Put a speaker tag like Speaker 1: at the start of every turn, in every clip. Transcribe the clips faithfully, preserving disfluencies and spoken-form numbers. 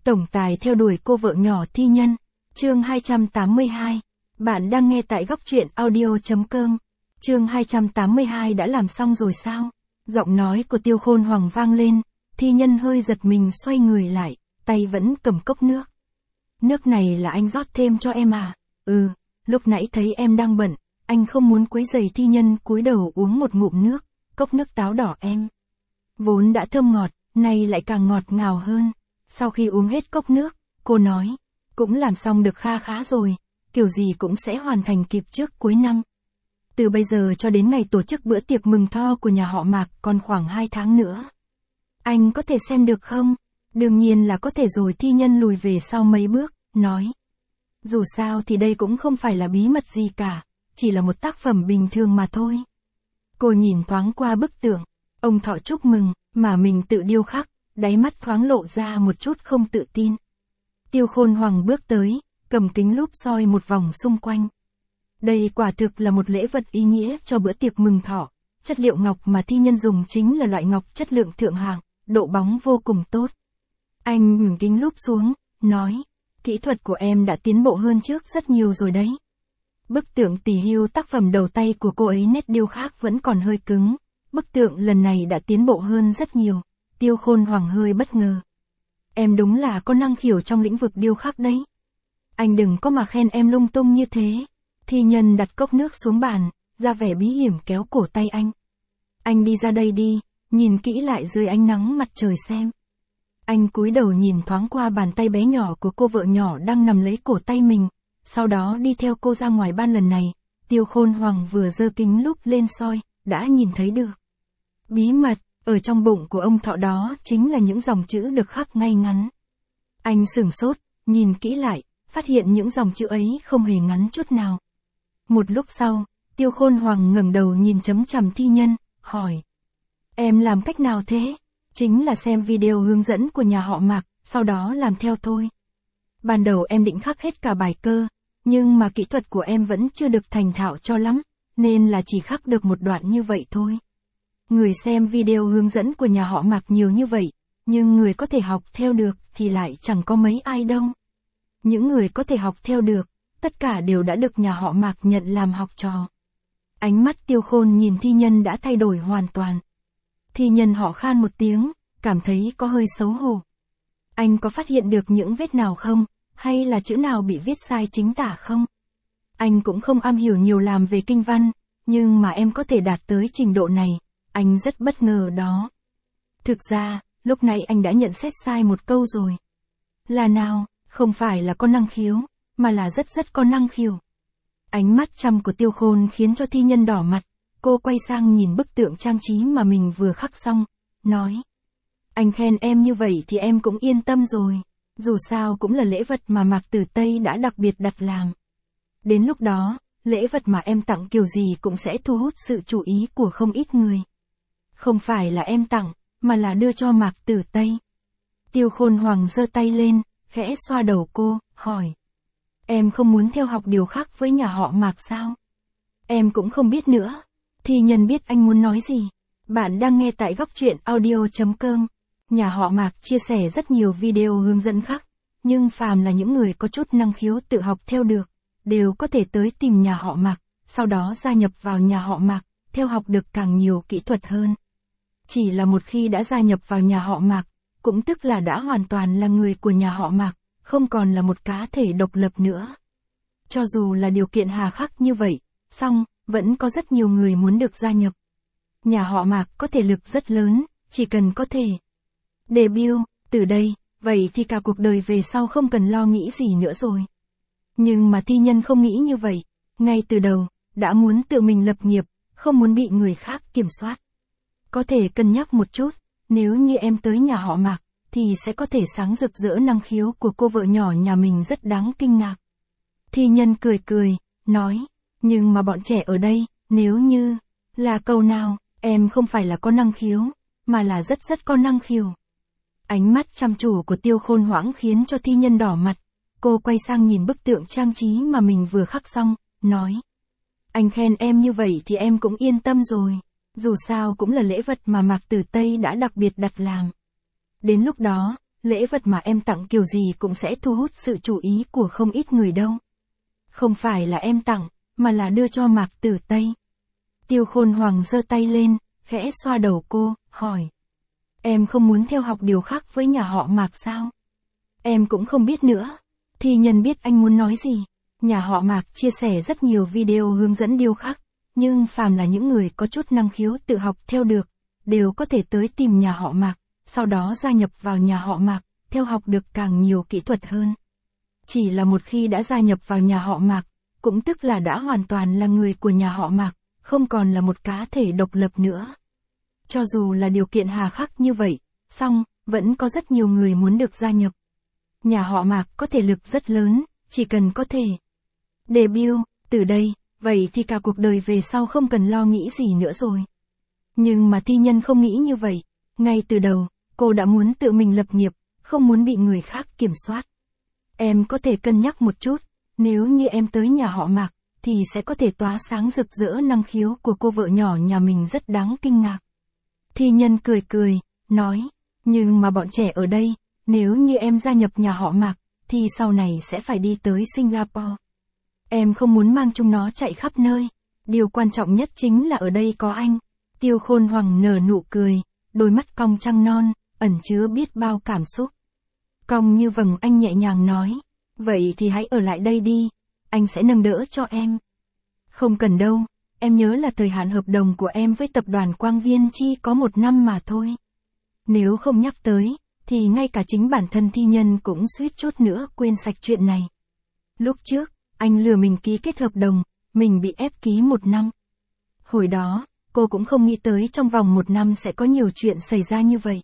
Speaker 1: Tổng tài theo đuổi cô vợ nhỏ thi nhân. Chương hai trăm tám mươi hai. Bạn đang nghe tại góc truyện audio chấm com. Chương hai trăm tám mươi hai đã làm xong rồi sao? Giọng nói của Tiêu Khôn Hoàng vang lên, thi nhân hơi giật mình xoay người lại, tay vẫn cầm cốc nước. Nước này là anh rót thêm cho em à? Ừ, lúc nãy thấy em đang bận, anh không muốn quấy rầy. Thi nhân cúi đầu uống một ngụm nước, cốc nước táo đỏ em. Vốn đã thơm ngọt, nay lại càng ngọt ngào hơn. Sau khi uống hết cốc nước, cô nói, cũng làm xong được kha khá rồi, kiểu gì cũng sẽ hoàn thành kịp trước cuối năm. Từ bây giờ cho đến ngày tổ chức bữa tiệc mừng thọ của nhà họ Mạc còn khoảng hai tháng nữa. Anh có thể xem được không? Đương nhiên là có thể rồi. Thi nhân lùi về sau mấy bước, nói. Dù sao thì đây cũng không phải là bí mật gì cả, chỉ là một tác phẩm bình thường mà thôi. Cô nhìn thoáng qua bức tượng, ông thọ chúc mừng, mà mình tự điêu khắc, đáy mắt thoáng lộ ra một chút không tự tin. Tiêu Khôn Hoàng bước tới, cầm kính lúp soi một vòng xung quanh. Đây quả thực là một lễ vật ý nghĩa cho bữa tiệc mừng thọ. Chất liệu ngọc mà thi nhân dùng chính là loại ngọc chất lượng thượng hạng, độ bóng vô cùng tốt. Anh nhường kính lúp xuống, nói, kỹ thuật của em đã tiến bộ hơn trước rất nhiều rồi đấy. Bức tượng tỷ hưu tác phẩm đầu tay của cô ấy nét điêu khắc vẫn còn hơi cứng. Bức tượng lần này đã tiến bộ hơn rất nhiều. Tiêu Khôn Hoàng hơi bất ngờ. Em đúng là có năng khiếu trong lĩnh vực điêu khắc đấy. Anh đừng có mà khen em lung tung như thế. Thi nhân đặt cốc nước xuống bàn, ra vẻ bí hiểm kéo cổ tay anh. Anh đi ra đây đi, nhìn kỹ lại dưới ánh nắng mặt trời xem. Anh cúi đầu nhìn thoáng qua bàn tay bé nhỏ của cô vợ nhỏ đang nằm lấy cổ tay mình, sau đó đi theo cô ra ngoài ban. Lần này, Tiêu Khôn Hoàng vừa giơ kính lúp lên soi, đã nhìn thấy được. Bí mật, ở trong bụng của ông thọ đó chính là những dòng chữ được khắc ngay ngắn. Anh sửng sốt, nhìn kỹ lại, phát hiện những dòng chữ ấy không hề ngắn chút nào. Một lúc sau, Tiêu Khôn Hoàng ngẩng đầu nhìn chấm chằm thi nhân, hỏi. Em làm cách nào thế? Chính là xem video hướng dẫn của nhà họ Mạc, sau đó làm theo thôi. Ban đầu em định khắc hết cả bài cơ, nhưng mà kỹ thuật của em vẫn chưa được thành thạo cho lắm, nên là chỉ khắc được một đoạn như vậy thôi. Người xem video hướng dẫn của nhà họ Mạc nhiều như vậy, nhưng người có thể học theo được thì lại chẳng có mấy ai đâu. Những người có thể học theo được, tất cả đều đã được nhà họ Mạc nhận làm học trò. Ánh mắt Tiêu Khôn nhìn thi nhân đã thay đổi hoàn toàn. Thi nhân họ khan một tiếng, cảm thấy có hơi xấu hổ. Anh có phát hiện được những vết nào không, hay là chữ nào bị viết sai chính tả không? Anh cũng không am hiểu nhiều làm về kinh văn, nhưng mà em có thể đạt tới trình độ này, anh rất bất ngờ đó. Thực ra, lúc này anh đã nhận xét sai một câu rồi. Là nào, không phải là có năng khiếu, mà là rất rất có năng khiếu. Ánh mắt chăm của Tiêu Khôn khiến cho thi nhân đỏ mặt, cô quay sang nhìn bức tượng trang trí mà mình vừa khắc xong, nói. Anh khen em như vậy thì em cũng yên tâm rồi, dù sao cũng là lễ vật mà Mạc Tử Tây đã đặc biệt đặt làm. Đến lúc đó, lễ vật mà em tặng kiểu gì cũng sẽ thu hút sự chú ý của không ít người. Không phải là em tặng, mà là đưa cho Mạc Tử Tây. Tiêu Khôn Hoàng giơ tay lên, khẽ xoa đầu cô, hỏi. Em không muốn theo học điều khác với nhà họ Mạc sao? Em cũng không biết nữa. Thi nhân biết anh muốn nói gì. Bạn đang nghe tại góc truyện audio chấm com. Nhà họ Mạc chia sẻ rất nhiều video hướng dẫn khác, nhưng phàm là những người có chút năng khiếu tự học theo được, đều có thể tới tìm nhà họ Mạc, sau đó gia nhập vào nhà họ Mạc, theo học được càng nhiều kỹ thuật hơn. Chỉ là một khi đã gia nhập vào nhà họ Mạc, cũng tức là đã hoàn toàn là người của nhà họ Mạc, không còn là một cá thể độc lập nữa. Cho dù là điều kiện hà khắc như vậy, song, vẫn có rất nhiều người muốn được gia nhập. Nhà họ Mạc có thể lực rất lớn, chỉ cần có thể debut, từ đây, vậy thì cả cuộc đời về sau không cần lo nghĩ gì nữa rồi. Nhưng mà thi nhân không nghĩ như vậy, ngay từ đầu, đã muốn tự mình lập nghiệp, không muốn bị người khác kiểm soát. Có thể cân nhắc một chút, nếu như em tới nhà họ Mạc, thì sẽ có thể sáng rực rỡ năng khiếu của cô vợ nhỏ nhà mình rất đáng kinh ngạc. Thi nhân cười cười, nói, nhưng mà bọn trẻ ở đây, nếu như, là câu nào, em không phải là có năng khiếu, mà là rất rất có năng khiếu. Ánh mắt chăm chú của Tiêu Khôn Hoảng khiến cho thi nhân đỏ mặt, cô quay sang nhìn bức tượng trang trí mà mình vừa khắc xong, nói. Anh khen em như vậy thì em cũng yên tâm rồi, dù sao cũng là lễ vật mà Mạc Tử Tây đã đặc biệt đặt làm. Đến lúc đó, lễ vật mà em tặng kiểu gì cũng sẽ thu hút sự chú ý của không ít người đâu. Không phải là em tặng, mà là đưa cho Mạc Tử Tây. Tiêu Khôn Hoàng giơ tay lên, khẽ xoa đầu cô, hỏi. Em không muốn theo học điều khác với nhà họ Mạc sao? Em cũng không biết nữa. Thi Nhân biết anh muốn nói gì. Nhà họ Mạc chia sẻ rất nhiều video hướng dẫn điêu khắc, nhưng phàm là những người có chút năng khiếu tự học theo được, đều có thể tới tìm nhà họ Mạc, sau đó gia nhập vào nhà họ Mạc, theo học được càng nhiều kỹ thuật hơn. Chỉ là một khi đã gia nhập vào nhà họ Mạc, cũng tức là đã hoàn toàn là người của nhà họ Mạc, không còn là một cá thể độc lập nữa. Cho dù là điều kiện hà khắc như vậy, song, vẫn có rất nhiều người muốn được gia nhập. Nhà họ Mạc có thể lực rất lớn, chỉ cần có thể debut, từ đây, vậy thì cả cuộc đời về sau không cần lo nghĩ gì nữa rồi. Nhưng mà Thi Nhân không nghĩ như vậy, ngay từ đầu, cô đã muốn tự mình lập nghiệp, không muốn bị người khác kiểm soát. Em có thể cân nhắc một chút, nếu như em tới nhà họ Mạc, thì sẽ có thể tỏa sáng rực rỡ năng khiếu của cô vợ nhỏ nhà mình rất đáng kinh ngạc. Thi Nhân cười cười, nói, nhưng mà bọn trẻ ở đây, nếu như em gia nhập nhà họ Mạc, thì sau này sẽ phải đi tới Singapore. Em không muốn mang chúng nó chạy khắp nơi, điều quan trọng nhất chính là ở đây có anh. Tiêu Khôn Hoàng nở nụ cười, đôi mắt cong trăng non, ẩn chứa biết bao cảm xúc. Cong như vầng anh nhẹ nhàng nói, vậy thì hãy ở lại đây đi, anh sẽ nâng đỡ cho em. Không cần đâu, em nhớ là thời hạn hợp đồng của em với tập đoàn Quang Viên chi có một năm mà thôi. Nếu không nhắc tới, thì ngay cả chính bản thân Thi Nhân cũng suýt chút nữa quên sạch chuyện này. Lúc trước, anh lừa mình ký kết hợp đồng, mình bị ép ký một năm. Hồi đó, cô cũng không nghĩ tới trong vòng một năm sẽ có nhiều chuyện xảy ra như vậy.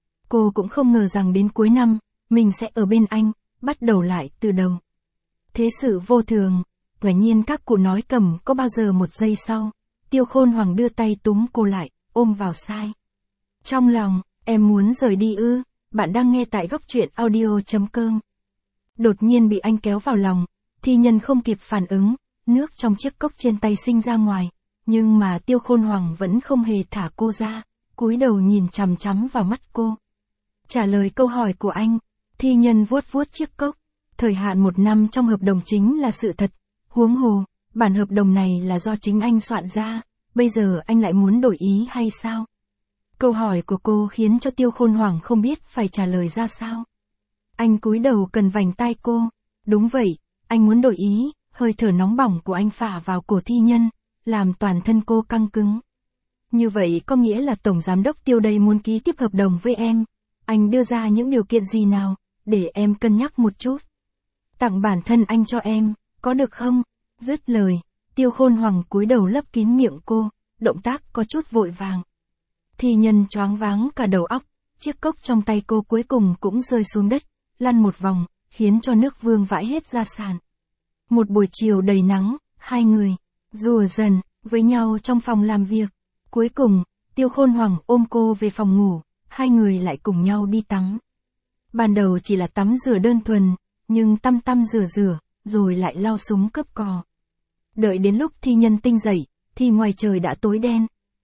Speaker 1: Cô cũng không ngờ rằng đến cuối năm, mình sẽ ở bên anh, bắt đầu lại từ đầu. Thế sự vô thường, quả nhiên các cụ nói cầm có bao giờ một giây sau. Tiêu Khôn Hoàng đưa tay túm cô lại, ôm vào sai. Trong lòng, em muốn rời đi ư, bạn đang nghe tại góc truyện audio chấm com. Đột nhiên bị anh kéo vào lòng, Thi Nhân không kịp phản ứng, nước trong chiếc cốc trên tay sinh ra ngoài, nhưng mà Tiêu Khôn Hoàng vẫn không hề thả cô ra, cúi đầu nhìn chằm chằm vào mắt cô. Trả lời câu hỏi của anh, Thi Nhân vuốt vuốt chiếc cốc, thời hạn một năm trong hợp đồng chính là sự thật, huống hồ, bản hợp đồng này là do chính anh soạn ra, bây giờ anh lại muốn đổi ý hay sao? Câu hỏi của cô khiến cho Tiêu Khôn Hoàng không biết phải trả lời ra sao. Anh cúi đầu cần vành tai cô, đúng vậy, anh muốn đổi ý, hơi thở nóng bỏng của anh phả vào cổ Thi Nhân, làm toàn thân cô căng cứng. Như vậy có nghĩa là Tổng Giám đốc Tiêu đây muốn ký tiếp hợp đồng với em, anh đưa ra những điều kiện gì nào, để em cân nhắc một chút. Tặng bản thân anh cho em, có được không? Dứt lời, Tiêu Khôn Hoàng cúi đầu lấp kín miệng cô, động tác có chút vội vàng. Thi Nhân choáng váng cả đầu óc, chiếc cốc trong tay cô cuối cùng cũng rơi xuống đất, lăn một vòng, khiến cho nước vương vãi hết ra sàn. Một buổi chiều đầy nắng, hai người rùa dần với nhau trong phòng làm việc. Cuối cùng, Tiêu Khôn Hoàng ôm cô về phòng ngủ, hai người lại cùng nhau đi tắm. Ban đầu chỉ là tắm rửa đơn thuần, nhưng tăm tăm rửa rửa, rồi lại lao súng cướp cò. Đợi đến lúc Thi Nhân tinh dậy, thì ngoài trời đã tối đen.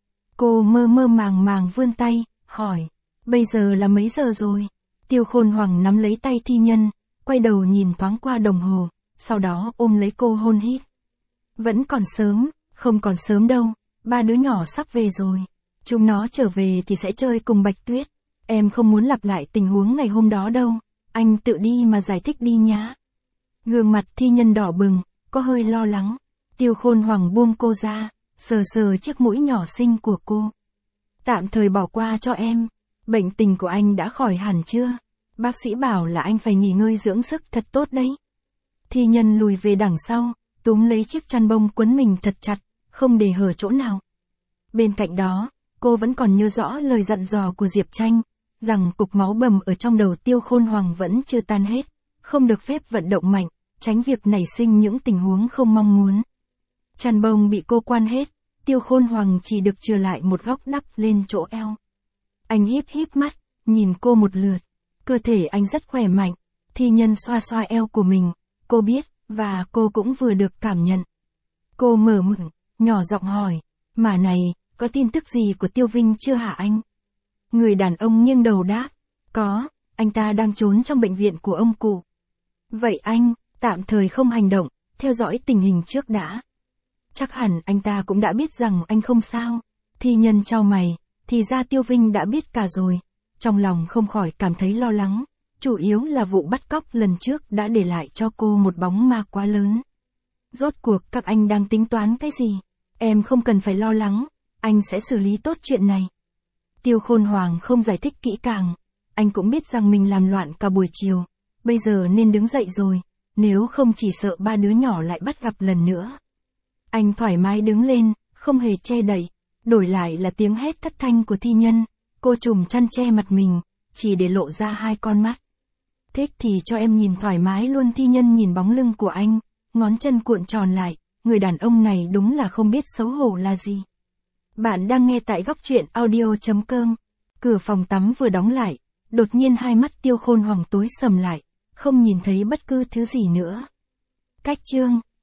Speaker 1: Cô mơ mơ màng màng vươn tay, hỏi, bây giờ là mấy giờ rồi? Tiêu Khôn Hoàng nắm lấy tay Thi Nhân, quay đầu nhìn thoáng qua đồng hồ, sau đó ôm lấy cô hôn hít. Vẫn còn sớm, không còn sớm đâu, ba đứa nhỏ sắp về rồi. Chúng nó trở về thì sẽ chơi cùng Bạch Tuyết. Em không muốn lặp lại tình huống ngày hôm đó đâu, anh tự đi mà giải thích đi nhá. Gương mặt Thi Nhân đỏ bừng, có hơi lo lắng. Tiêu Khôn Hoàng buông cô ra, sờ sờ chiếc mũi nhỏ xinh của cô. Tạm thời bỏ qua cho em, bệnh tình của anh đã khỏi hẳn chưa? Bác sĩ bảo là anh phải nghỉ ngơi dưỡng sức thật tốt đấy. Thi Nhân lùi về đằng sau, túm lấy chiếc chăn bông quấn mình thật chặt, không để hở chỗ nào. Bên cạnh đó, cô vẫn còn nhớ rõ lời dặn dò của Diệp Tranh, rằng cục máu bầm ở trong đầu Tiêu Khôn Hoàng vẫn chưa tan hết, không được phép vận động mạnh, tránh việc nảy sinh những tình huống không mong muốn. Chăn bông bị cô quan hết, Tiêu Khôn Hoàng chỉ được chừa lại một góc đắp lên chỗ eo. Anh híp híp mắt, nhìn cô một lượt, cơ thể anh rất khỏe mạnh. Thi Nhân xoa xoa eo của mình, cô biết, và cô cũng vừa được cảm nhận. Cô mở miệng, nhỏ giọng hỏi, mà này, có tin tức gì của Tiêu Vinh chưa hả anh? Người đàn ông nghiêng đầu đáp, có, anh ta đang trốn trong bệnh viện của ông cụ. Vậy anh, tạm thời không hành động, theo dõi tình hình trước đã. Chắc hẳn anh ta cũng đã biết rằng anh không sao. Thi Nhân chau mày, thì ra Tiêu Vinh đã biết cả rồi. Trong lòng không khỏi cảm thấy lo lắng, chủ yếu là vụ bắt cóc lần trước đã để lại cho cô một bóng ma quá lớn. Rốt cuộc các anh đang tính toán cái gì? Em không cần phải lo lắng, anh sẽ xử lý tốt chuyện này. Tiêu Khôn Hoàng không giải thích kỹ càng, anh cũng biết rằng mình làm loạn cả buổi chiều, bây giờ nên đứng dậy rồi, nếu không chỉ sợ ba đứa nhỏ lại bắt gặp lần nữa. Anh thoải mái đứng lên, không hề che đậy, đổi lại là tiếng hét thất thanh của Thi Nhân, cô trùm chăn che mặt mình, chỉ để lộ ra hai con mắt. Thích thì cho em nhìn thoải mái luôn. Thi Nhân nhìn bóng lưng của anh, ngón chân cuộn tròn lại, người đàn ông này đúng là không biết xấu hổ là gì. Bạn đang nghe tại góc truyện audio chấm com. Cửa phòng tắm vừa đóng lại, đột nhiên hai mắt Tiêu Khôn Hoàng tối sầm lại, không nhìn thấy bất cứ thứ gì nữa. Cách chương